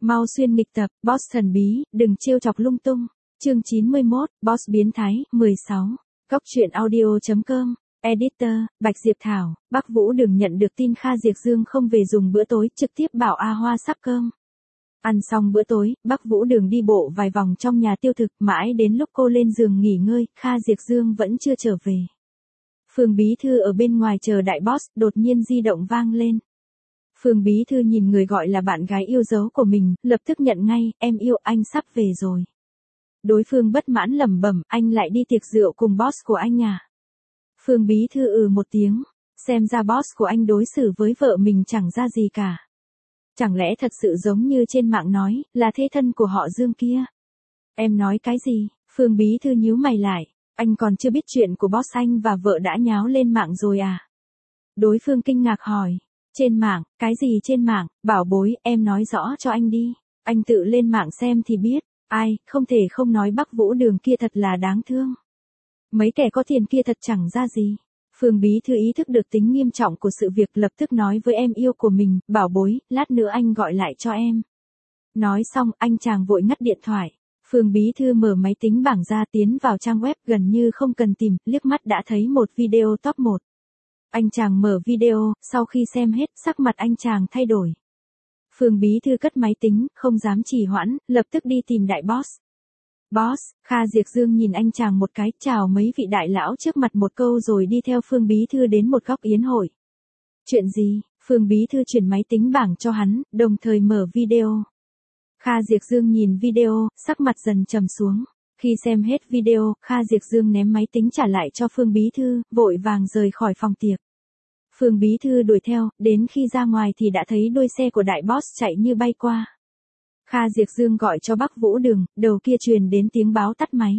Mau xuyên nghịch tập, boss thần bí, đừng trêu chọc lung tung. Chương 91, boss biến thái, 16. Góc truyện audio.com. Editor, Bạch Diệp Thảo. Bắc Vũ Đường nhận được tin Kha Diệp Dương không về dùng bữa tối, trực tiếp bảo A Hoa sắp cơm. Ăn xong bữa tối, Bắc Vũ Đường đi bộ vài vòng trong nhà tiêu thực, mãi đến lúc cô lên giường nghỉ ngơi, Kha Diệp Dương vẫn chưa trở về. Phương Bí Thư ở bên ngoài chờ đại boss, đột nhiên di động vang lên. Phương Bí Thư nhìn người gọi là bạn gái yêu dấu của mình, lập tức nhận ngay, em yêu, anh sắp về rồi. Đối phương bất mãn lẩm bẩm, anh lại đi tiệc rượu cùng boss của anh à? Phương Bí Thư một tiếng, xem ra boss của anh đối xử với vợ mình chẳng ra gì cả. Chẳng lẽ thật sự giống như trên mạng nói, là thê thân của họ Dương kia? Em nói cái gì? Phương Bí Thư nhíu mày lại, anh còn chưa biết chuyện của boss anh và vợ đã nháo lên mạng rồi à? Đối phương kinh ngạc hỏi, trên mạng, cái gì trên mạng, bảo bối, em nói rõ cho anh đi, anh tự lên mạng xem thì biết, ai, không thể không nói Bắc Vũ Đường kia thật là đáng thương. Mấy kẻ có tiền kia thật chẳng ra gì. Phương Bí Thư ý thức được tính nghiêm trọng của sự việc, lập tức nói với em yêu của mình, bảo bối, lát nữa anh gọi lại cho em. Nói xong, anh chàng vội ngắt điện thoại. Phương Bí Thư mở máy tính bảng ra, tiến vào trang web gần như không cần tìm, liếc mắt đã thấy một video top 1. Anh chàng mở video, sau khi xem hết, sắc mặt anh chàng thay đổi. Phương Bí Thư cất máy tính, không dám trì hoãn, lập tức đi tìm đại boss. Boss, Kha Diệp Dương nhìn anh chàng một cái, chào mấy vị đại lão trước mặt một câu rồi đi theo Phương Bí Thư đến một góc yến hội. Chuyện gì? Phương Bí Thư chuyển máy tính bảng cho hắn, đồng thời mở video. Kha Diệp Dương nhìn video, sắc mặt dần trầm xuống. Khi xem hết video, Kha Diệp Dương ném máy tính trả lại cho Phương Bí Thư, vội vàng rời khỏi phòng tiệc. Phương Bí Thư đuổi theo, đến khi ra ngoài thì đã thấy đuôi xe của đại boss chạy như bay qua. Kha Diệp Dương gọi cho Bắc Vũ Đường, đầu kia truyền đến tiếng báo tắt máy.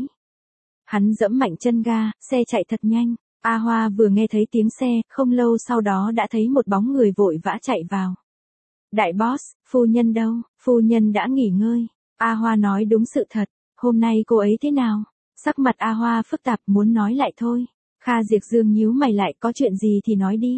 Hắn giẫm mạnh chân ga, xe chạy thật nhanh. A Hoa vừa nghe thấy tiếng xe, không lâu sau đó đã thấy một bóng người vội vã chạy vào. Đại boss, phu nhân đâu? Phu nhân đã nghỉ ngơi. A Hoa nói đúng sự thật, hôm nay cô ấy thế nào? Sắc mặt A Hoa phức tạp, muốn nói lại thôi. Kha Diệp Dương nhíu mày lại, có chuyện gì thì nói đi.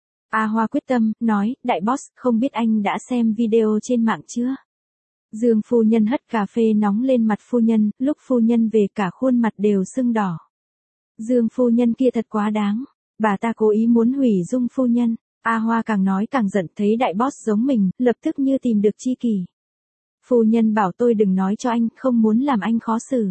A Hoa quyết tâm, nói, đại boss, không biết anh đã xem video trên mạng chưa? Dương phu nhân hất cà phê nóng lên mặt phu nhân, lúc phu nhân về cả khuôn mặt đều sưng đỏ. Dương phu nhân kia thật quá đáng, bà ta cố ý muốn hủy dung phu nhân. A Hoa càng nói càng giận, thấy đại boss giống mình, lập tức như tìm được tri kỷ. Phu nhân bảo tôi đừng nói cho anh, không muốn làm anh khó xử.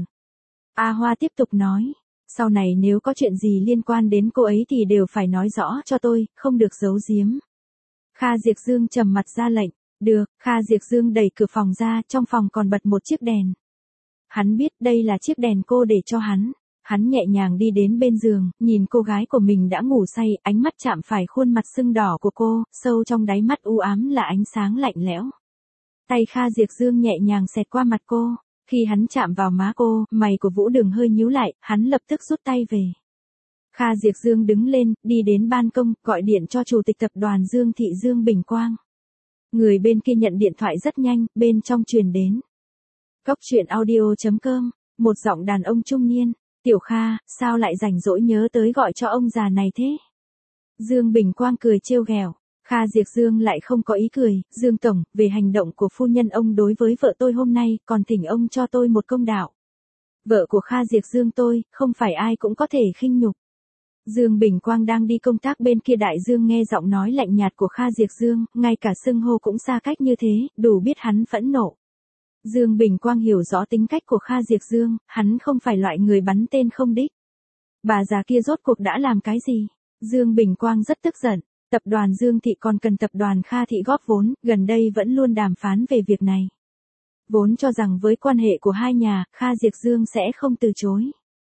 A Hoa tiếp tục nói, sau này nếu có chuyện gì liên quan đến cô ấy thì đều phải nói rõ cho tôi, không được giấu giếm. Kha Diệp Dương trầm mặt ra lệnh. Được, Kha Diệp Dương đẩy cửa phòng ra, trong phòng còn bật một chiếc đèn. Hắn biết đây là chiếc đèn cô để cho hắn. Hắn nhẹ nhàng đi đến bên giường, nhìn cô gái của mình đã ngủ say, ánh mắt chạm phải khuôn mặt sưng đỏ của cô, sâu trong đáy mắt u ám là ánh sáng lạnh lẽo. Tay Kha Diệp Dương nhẹ nhàng xẹt qua mặt cô, khi hắn chạm vào má cô, mày của Vũ Đường hơi nhíu lại, hắn lập tức rút tay về. Kha Diệp Dương đứng lên, đi đến ban công, gọi điện cho chủ tịch tập đoàn Dương Thị Dương Bình Quang. Người bên kia nhận điện thoại rất nhanh, bên trong truyền đến. Góc truyện audio.com, một giọng đàn ông trung niên, Tiểu Kha, sao lại rảnh rỗi nhớ tới gọi cho ông già này thế? Dương Bình Quang cười trêu ghẹo. Kha Diệp Dương lại không có ý cười, Dương Tổng, về hành động của phu nhân ông đối với vợ tôi hôm nay, còn thỉnh ông cho tôi một công đạo. Vợ của Kha Diệp Dương tôi, không phải ai cũng có thể khinh nhục. Dương Bình Quang đang đi công tác bên kia đại dương nghe giọng nói lạnh nhạt của Kha Diệp Dương, ngay cả xưng hô cũng xa cách như thế, đủ biết hắn phẫn nộ. Dương Bình Quang hiểu rõ tính cách của Kha Diệp Dương, hắn không phải loại người bắn tên không đích. Bà già kia rốt cuộc đã làm cái gì? Dương Bình Quang rất tức giận, tập đoàn Dương Thị còn cần tập đoàn Kha Thị góp vốn, gần đây vẫn luôn đàm phán về việc này. Vốn cho rằng với quan hệ của hai nhà, Kha Diệp Dương sẽ không từ chối.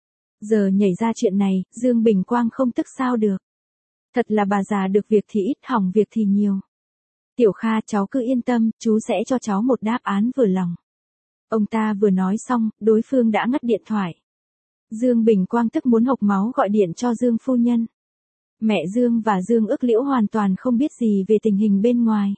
Giờ nhảy ra chuyện này, Dương Bình Quang không tức sao được. Thật là bà già được việc thì ít, hỏng việc thì nhiều. Tiểu Kha, cháu cứ yên tâm, chú sẽ cho cháu một đáp án vừa lòng. Ông ta vừa nói xong, đối phương đã ngắt điện thoại. Dương Bình Quang tức muốn hộc máu gọi điện cho Dương phu nhân. Mẹ Dương và Dương Ước Liễu hoàn toàn không biết gì về tình hình bên ngoài.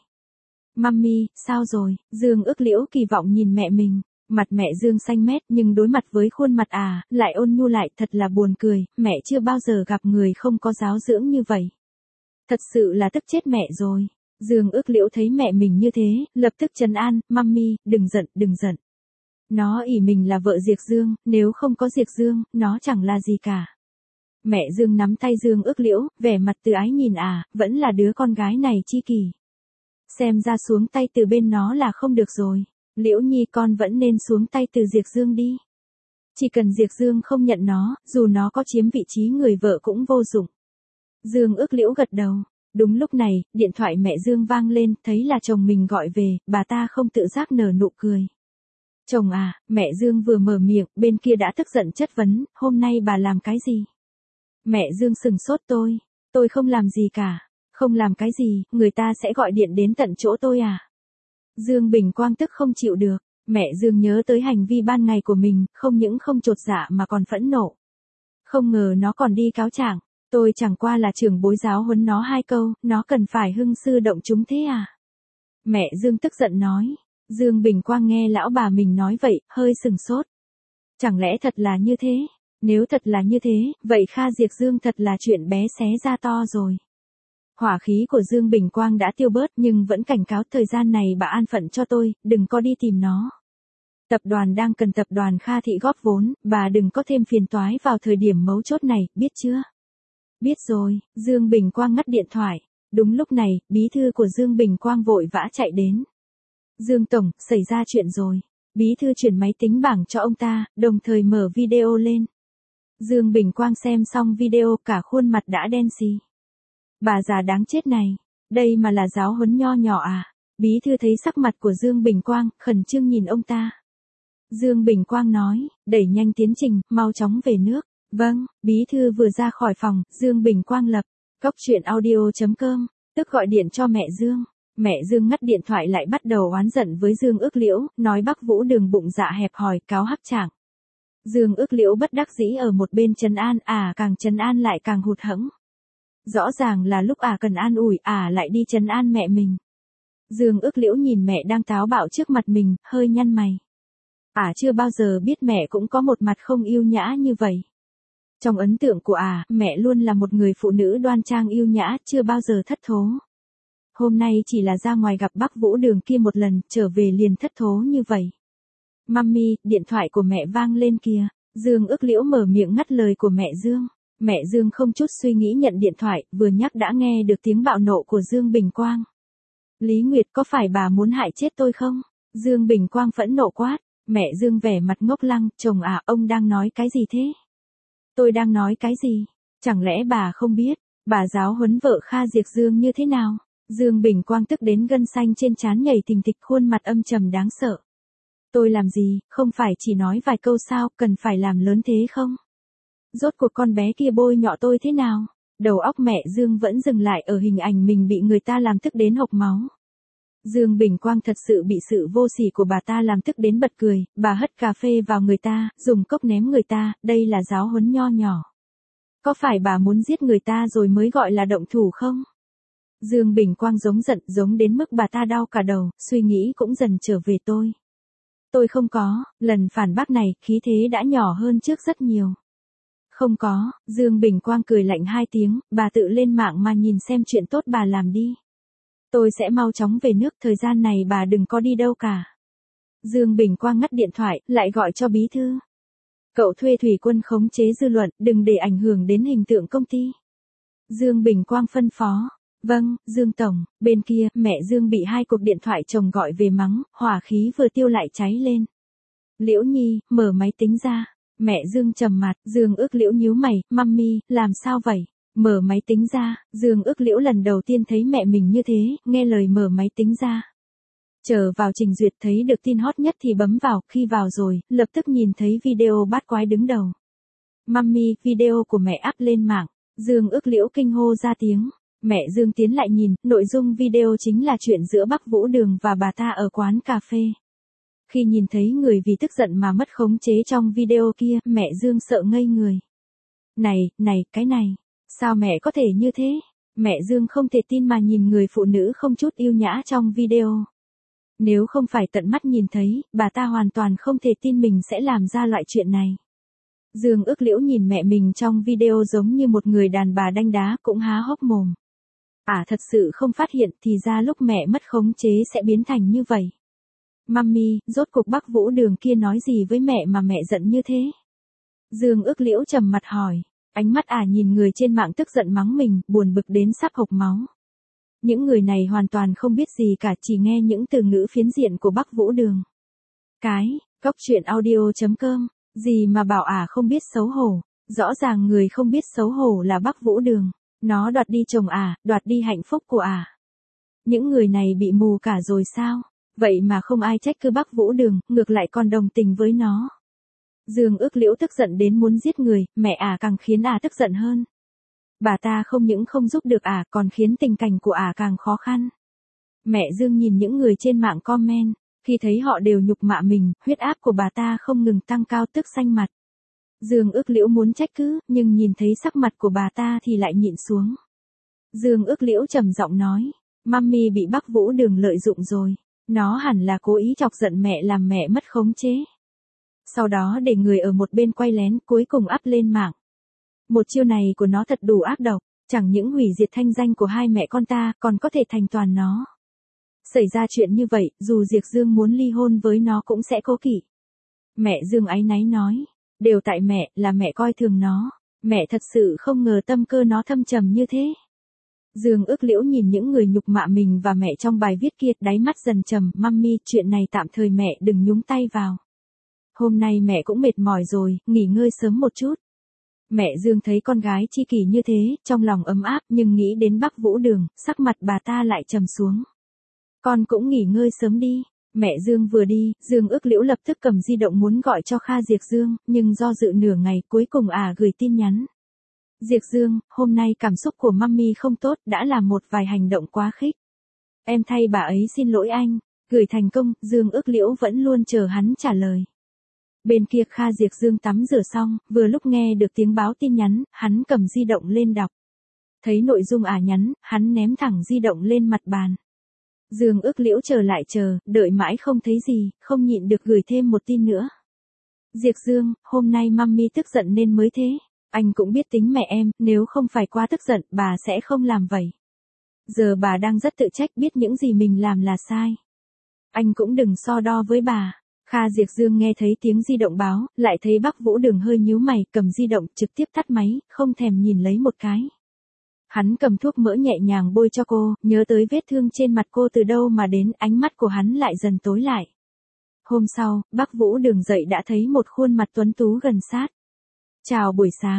Mummy, sao rồi? Dương Ước Liễu kỳ vọng nhìn mẹ mình. Mặt mẹ Dương xanh mét nhưng đối mặt với khuôn mặt lại ôn nhu lại, thật là buồn cười, mẹ chưa bao giờ gặp người không có giáo dưỡng như vậy. Thật sự là tức chết mẹ rồi. Dương Ước Liễu thấy mẹ mình như thế, lập tức trấn an, mami, đừng giận, đừng giận. Nó ỷ mình là vợ Diệp Dương, nếu không có Diệp Dương, nó chẳng là gì cả. Mẹ Dương nắm tay Dương Ước Liễu, vẻ mặt từ ái nhìn vẫn là đứa con gái này chi kỷ. Xem ra xuống tay từ bên nó là không được rồi. Liễu Nhi con vẫn nên xuống tay từ Diệp Dương đi. Chỉ cần Diệp Dương không nhận nó, dù nó có chiếm vị trí người vợ cũng vô dụng. Dương Ước Liễu gật đầu. Đúng lúc này, điện thoại mẹ Dương vang lên, thấy là chồng mình gọi về, bà ta không tự giác nở nụ cười. Chồng mẹ Dương vừa mở miệng, bên kia đã tức giận chất vấn, hôm nay bà làm cái gì? Mẹ Dương sừng sốt tôi không làm gì cả. Không làm cái gì, người ta sẽ gọi điện đến tận chỗ tôi Dương Bình Quang tức không chịu được, mẹ Dương nhớ tới hành vi ban ngày của mình, không những không chột dạ mà còn phẫn nộ. Không ngờ nó còn đi cáo trạng, tôi chẳng qua là trưởng bối giáo huấn nó 2 câu, nó cần phải hưng sư động chúng thế Mẹ Dương tức giận nói. Dương Bình Quang nghe lão bà mình nói vậy, hơi sừng sốt. Chẳng lẽ thật là như thế? Nếu thật là như thế, vậy Kha Diệp Dương thật là chuyện bé xé ra to rồi. Hỏa khí của Dương Bình Quang đã tiêu bớt nhưng vẫn cảnh cáo thời gian này bà an phận cho tôi, đừng có đi tìm nó. Tập đoàn đang cần tập đoàn Kha Thị góp vốn, bà đừng có thêm phiền toái vào thời điểm mấu chốt này, biết chưa? Biết rồi, Dương Bình Quang ngắt điện thoại. Đúng lúc này, bí thư của Dương Bình Quang vội vã chạy đến. Dương Tổng, xảy ra chuyện rồi. Bí thư chuyển máy tính bảng cho ông ta, đồng thời mở video lên. Dương Bình Quang xem xong video cả khuôn mặt đã đen xì. Bà già đáng chết này, đây mà là giáo huấn nho nhỏ Bí thư thấy sắc mặt của Dương Bình Quang, khẩn trương nhìn ông ta. Dương Bình Quang nói, đẩy nhanh tiến trình, mau chóng về nước. Vâng, bí thư vừa ra khỏi phòng, Dương Bình Quang lập, coctruyện.audio.com, tức gọi điện cho mẹ Dương. Mẹ Dương ngắt điện thoại lại bắt đầu oán giận với Dương Ước Liễu, nói Bắc Vũ Đường bụng dạ hẹp hòi, cáo hắc trạng. Dương Ước Liễu bất đắc dĩ ở một bên trấn an, càng trấn an lại càng hụt hẫng. Rõ ràng là lúc cần an ủi, lại đi trấn an mẹ mình. Dương Ước Liễu nhìn mẹ đang táo bạo trước mặt mình, hơi nhăn mày. Chưa bao giờ biết mẹ cũng có một mặt không yêu nhã như vậy. Trong ấn tượng của mẹ luôn là một người phụ nữ đoan trang yêu nhã, chưa bao giờ thất thố. Hôm nay chỉ là ra ngoài gặp Bắc Vũ Đường kia một lần, trở về liền thất thố như vậy. Mami, điện thoại của mẹ vang lên kìa. Dương Ước Liễu mở miệng ngắt lời của mẹ Dương. Mẹ Dương không chút suy nghĩ nhận điện thoại, vừa nhắc đã nghe được tiếng bạo nộ của Dương Bình Quang. Lý Nguyệt, có phải bà muốn hại chết tôi không? Dương Bình Quang phẫn nộ quát. Mẹ Dương vẻ mặt ngốc lăng, chồng ông đang nói cái gì thế? Tôi đang nói cái gì? Chẳng lẽ bà không biết, bà giáo huấn vợ Kha Diệp Dương như thế nào? Dương Bình Quang tức đến gân xanh trên trán nhảy thình thịch, khuôn mặt âm trầm đáng sợ. Tôi làm gì, không phải chỉ nói vài câu sao, cần phải làm lớn thế không? Rốt cuộc con bé kia bôi nhọ tôi thế nào? Đầu óc mẹ Dương vẫn dừng lại ở hình ảnh mình bị người ta làm tức đến hộc máu. Dương Bình Quang thật sự bị sự vô sỉ của bà ta làm tức đến bật cười, bà hất cà phê vào người ta, dùng cốc ném người ta, đây là giáo huấn nho nhỏ. Có phải bà muốn giết người ta rồi mới gọi là động thủ không? Dương Bình Quang giống giận, giống đến mức bà ta đau cả đầu, suy nghĩ cũng dần trở về tôi. Tôi không có, lần phản bác này, khí thế đã nhỏ hơn trước rất nhiều. Không có, Dương Bình Quang cười lạnh 2 tiếng, bà tự lên mạng mà nhìn xem chuyện tốt bà làm đi. Tôi sẽ mau chóng về nước, thời gian này bà đừng có đi đâu cả. Dương Bình Quang ngắt điện thoại, lại gọi cho bí thư. Cậu thuê Thủy Quân khống chế dư luận, đừng để ảnh hưởng đến hình tượng công ty. Dương Bình Quang phân phó. Vâng, Dương Tổng. Bên kia, mẹ Dương bị 2 cuộc điện thoại chồng gọi về mắng, hỏa khí vừa tiêu lại cháy lên. Liễu Nhi, mở máy tính ra. Mẹ Dương trầm mặt, Dương Ước Liễu nhíu mày, mami, làm sao vậy? Mở máy tính ra, Dương Ước Liễu lần đầu tiên thấy mẹ mình như thế, nghe lời mở máy tính ra. Chờ vào trình duyệt thấy được tin hot nhất thì bấm vào, khi vào rồi, lập tức nhìn thấy video bát quái đứng đầu. Mami, video của mẹ up lên mạng. Dương Ước Liễu kinh hô ra tiếng. Mẹ Dương tiến lại nhìn, nội dung video chính là chuyện giữa Bắc Vũ Đường và bà ta ở quán cà phê. Khi nhìn thấy người vì tức giận mà mất khống chế trong video kia, mẹ Dương sợ ngây người. Này, cái này, sao mẹ có thể như thế? Mẹ Dương không thể tin mà nhìn người phụ nữ không chút yêu nhã trong video. Nếu không phải tận mắt nhìn thấy, bà ta hoàn toàn không thể tin mình sẽ làm ra loại chuyện này. Dương Ước Liễu nhìn mẹ mình trong video giống như một người đàn bà đanh đá, cũng há hốc mồm. Thật sự không phát hiện thì ra lúc mẹ mất khống chế sẽ biến thành như vậy. Mummy, rốt cục Bắc Vũ Đường kia nói gì với mẹ mà mẹ giận như thế? Dương Ước Liễu trầm mặt hỏi. Ánh mắt nhìn người trên mạng tức giận mắng mình, buồn bực đến sắp hộc máu. Những người này hoàn toàn không biết gì cả, chỉ nghe những từ ngữ phiến diện của Bắc Vũ Đường. Cóc truyện audio.com, gì mà bảo không biết xấu hổ, rõ ràng người không biết xấu hổ là Bắc Vũ Đường, nó đoạt đi chồng đoạt đi hạnh phúc của Những người này bị mù cả rồi sao? Vậy mà không ai trách cứ Bắc Vũ Đường, ngược lại còn đồng tình với nó. Dương Ước Liễu tức giận đến muốn giết người, mẹ càng khiến tức giận hơn. Bà ta không những không giúp được còn khiến tình cảnh của càng khó khăn. Mẹ Dương nhìn những người trên mạng comment, khi thấy họ đều nhục mạ mình, huyết áp của bà ta không ngừng tăng cao tức xanh mặt. Dương Ước Liễu muốn trách cứ, nhưng nhìn thấy sắc mặt của bà ta thì lại nhịn xuống. Dương Ước Liễu trầm giọng nói, Mummy bị Bắc Vũ Đường lợi dụng rồi, nó hẳn là cố ý chọc giận mẹ làm mẹ mất khống chế. Sau đó để người ở một bên quay lén cuối cùng up lên mạng. Một chiêu này của nó thật đủ ác độc, chẳng những hủy diệt thanh danh của hai mẹ con ta, còn có thể thành toàn nó. Xảy ra chuyện như vậy, dù Diệp Dương muốn ly hôn với nó cũng sẽ cố kỵ. Mẹ Dương áy náy nói, đều tại mẹ, là mẹ coi thường nó, mẹ thật sự không ngờ tâm cơ nó thâm trầm như thế. Dương Ước Liễu nhìn những người nhục mạ mình và mẹ trong bài viết kia, đáy mắt dần trầm, Mummy, chuyện này tạm thời mẹ đừng nhúng tay vào. Hôm nay mẹ cũng mệt mỏi rồi, nghỉ ngơi sớm một chút. Mẹ Dương thấy con gái chi kỷ như thế, trong lòng ấm áp, nhưng nghĩ đến Bắc Vũ Đường, sắc mặt bà ta lại trầm xuống. Con cũng nghỉ ngơi sớm đi. Mẹ Dương vừa đi, Dương Ước Liễu lập tức cầm di động muốn gọi cho Kha Diệp Dương, nhưng do dự nửa ngày cuối cùng gửi tin nhắn. Diệp Dương, hôm nay cảm xúc của Mummy không tốt, đã làm một vài hành động quá khích. Em thay bà ấy xin lỗi anh. Gửi thành công, Dương Ước Liễu vẫn luôn chờ hắn trả lời. Bên kia Kha Diệp Dương tắm rửa xong, vừa lúc nghe được tiếng báo tin nhắn, hắn cầm di động lên đọc. Thấy nội dung nhắn, hắn ném thẳng di động lên mặt bàn. Dương Ước Liễu đợi mãi không thấy gì, không nhịn được gửi thêm một tin nữa. Diệp Dương, hôm nay Mummy tức giận nên mới thế. Anh cũng biết tính mẹ em, nếu không phải quá tức giận, bà sẽ không làm vậy. Giờ bà đang rất tự trách, biết những gì mình làm là sai. Anh cũng đừng so đo với bà. Kha Diệp Dương nghe thấy tiếng di động báo, lại thấy Bắc Vũ Đường hơi nhíu mày, cầm di động trực tiếp tắt máy, không thèm nhìn lấy một cái. Hắn cầm thuốc mỡ nhẹ nhàng bôi cho cô, nhớ tới vết thương trên mặt cô từ đâu mà đến, ánh mắt của hắn lại dần tối lại. Hôm sau, Bắc Vũ Đường dậy đã thấy một khuôn mặt tuấn tú gần sát. Chào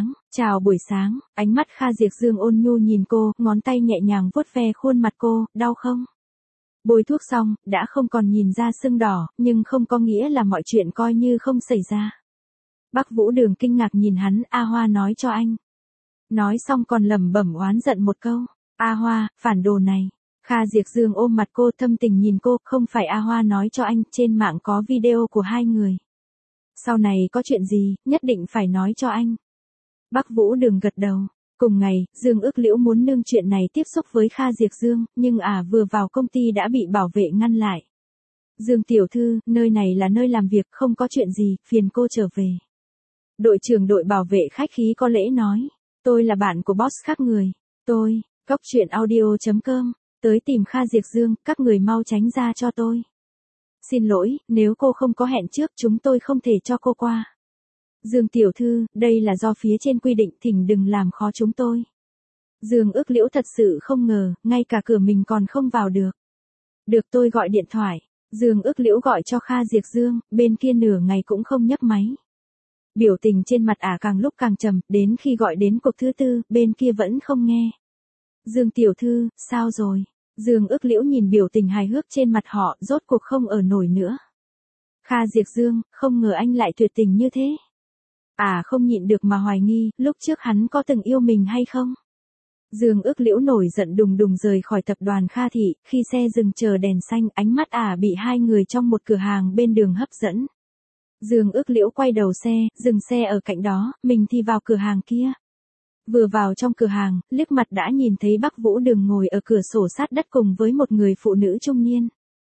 buổi sáng, ánh mắt Kha Diệp Dương ôn nhu nhìn cô, ngón tay nhẹ nhàng vuốt ve khuôn mặt cô, đau không? Bôi thuốc xong, đã không còn nhìn ra sưng đỏ, nhưng không có nghĩa là mọi chuyện coi như không xảy ra. Bắc Vũ Đường kinh ngạc nhìn hắn, A Hoa nói cho anh. Nói xong còn lẩm bẩm oán giận một câu. A Hoa, phản đồ này. Kha Diệp Dương ôm mặt cô thâm tình nhìn cô, không phải A Hoa nói cho anh, trên mạng có video của hai người. Sau này có chuyện gì, nhất định phải nói cho anh. Bắc Vũ Đường gật đầu. Cùng ngày, Dương Ước Liễu muốn nương chuyện này tiếp xúc với Kha Diệp Dương, nhưng vừa vào công ty đã bị bảo vệ ngăn lại. Dương tiểu thư, nơi này là nơi làm việc, không có chuyện gì, phiền cô trở về. Đội trưởng đội bảo vệ khách khí có lễ nói. Tôi là bạn của boss khác người. Cóc truyện audio.com, tới tìm Kha Diệp Dương, các người mau tránh ra cho tôi. Xin lỗi, nếu cô không có hẹn trước chúng tôi không thể cho cô qua. Dương tiểu thư, đây là do phía trên quy định, thỉnh đừng làm khó chúng tôi. Dương Ước Liễu thật sự không ngờ, ngay cả cửa mình còn không vào được. Được tôi gọi điện thoại. Dương Ước Liễu gọi cho Kha Diệp Dương, bên kia nửa ngày cũng không nhấc máy. Biểu tình trên mặt càng lúc càng trầm, đến khi gọi đến cuộc thứ tư, bên kia vẫn không nghe. Dương tiểu thư, sao rồi? Dương Ước Liễu nhìn biểu tình hài hước trên mặt họ, rốt cuộc không ở nổi nữa. Kha Diệp Dương, không ngờ anh lại tuyệt tình như thế. Không nhịn được mà hoài nghi, lúc trước hắn có từng yêu mình hay không? Dương Ước Liễu nổi giận đùng đùng rời khỏi tập đoàn Kha Thị, khi xe dừng chờ đèn xanh, ánh mắt bị hai người trong một cửa hàng bên đường hấp dẫn. Dương Ước Liễu quay đầu xe, dừng xe ở cạnh đó, mình thì vào cửa hàng kia. Vừa vào trong cửa hàng, liếc mặt đã nhìn thấy Bắc Vũ Đường ngồi ở cửa sổ sát đất cùng với một người phụ nữ trung niên.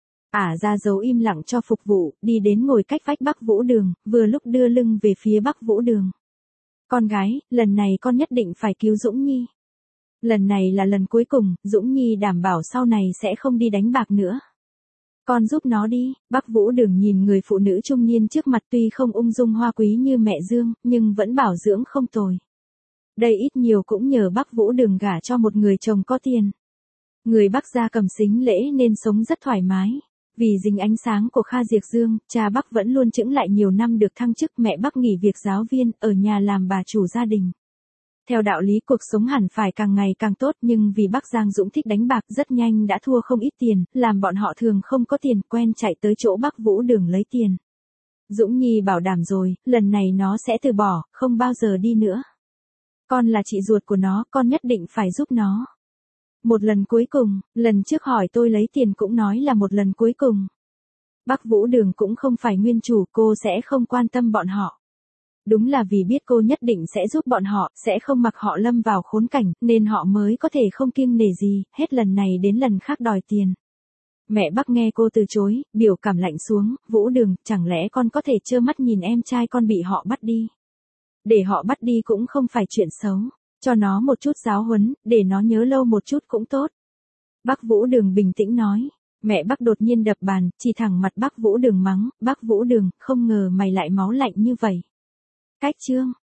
Ra dấu im lặng cho phục vụ, đi đến ngồi cách vách Bắc Vũ Đường, vừa lúc đưa lưng về phía Bắc Vũ Đường. Con gái, lần này con nhất định phải cứu Dũng Nhi. Lần này là lần cuối cùng, Dũng Nhi đảm bảo sau này sẽ không đi đánh bạc nữa. Con giúp nó đi, Bắc Vũ Đường nhìn người phụ nữ trung niên trước mặt tuy không ung dung hoa quý như mẹ Dương, nhưng vẫn bảo dưỡng không tồi. Đây ít nhiều cũng nhờ Bắc Vũ Đường gả cho một người chồng có tiền. Người Bắc gia cầm sính lễ nên sống rất thoải mái. Vì dính ánh sáng của Kha Diệp Dương, cha Bắc vẫn luôn chững lại nhiều năm được thăng chức, mẹ Bắc nghỉ việc giáo viên, ở nhà làm bà chủ gia đình. Theo đạo lý cuộc sống hẳn phải càng ngày càng tốt, nhưng vì Bắc Giang Dũng thích đánh bạc rất nhanh đã thua không ít tiền, làm bọn họ thường không có tiền, quen chạy tới chỗ Bắc Vũ Đường lấy tiền. Dũng Nhi bảo đảm rồi, lần này nó sẽ từ bỏ, không bao giờ đi nữa. Con là chị ruột của nó, con nhất định phải giúp nó. Một lần cuối cùng, lần trước hỏi tôi lấy tiền cũng nói là một lần cuối cùng. Bắc Vũ Đường cũng không phải nguyên chủ, cô sẽ không quan tâm bọn họ. Đúng là vì biết cô nhất định sẽ giúp bọn họ, sẽ không mặc họ lâm vào khốn cảnh, nên họ mới có thể không kiêng nể gì, hết lần này đến lần khác đòi tiền. Mẹ Bắc nghe cô từ chối, biểu cảm lạnh xuống, Vũ Đường, chẳng lẽ con có thể trơ mắt nhìn em trai con bị họ bắt đi? Để họ bắt đi cũng không phải chuyện xấu, cho nó một chút giáo huấn, để nó nhớ lâu một chút cũng tốt. Bắc Vũ Đường bình tĩnh nói. Mẹ Bắc đột nhiên đập bàn, chỉ thẳng mặt Bắc Vũ Đường mắng, Bắc Vũ Đường, không ngờ mày lại máu lạnh như vậy. Cách chương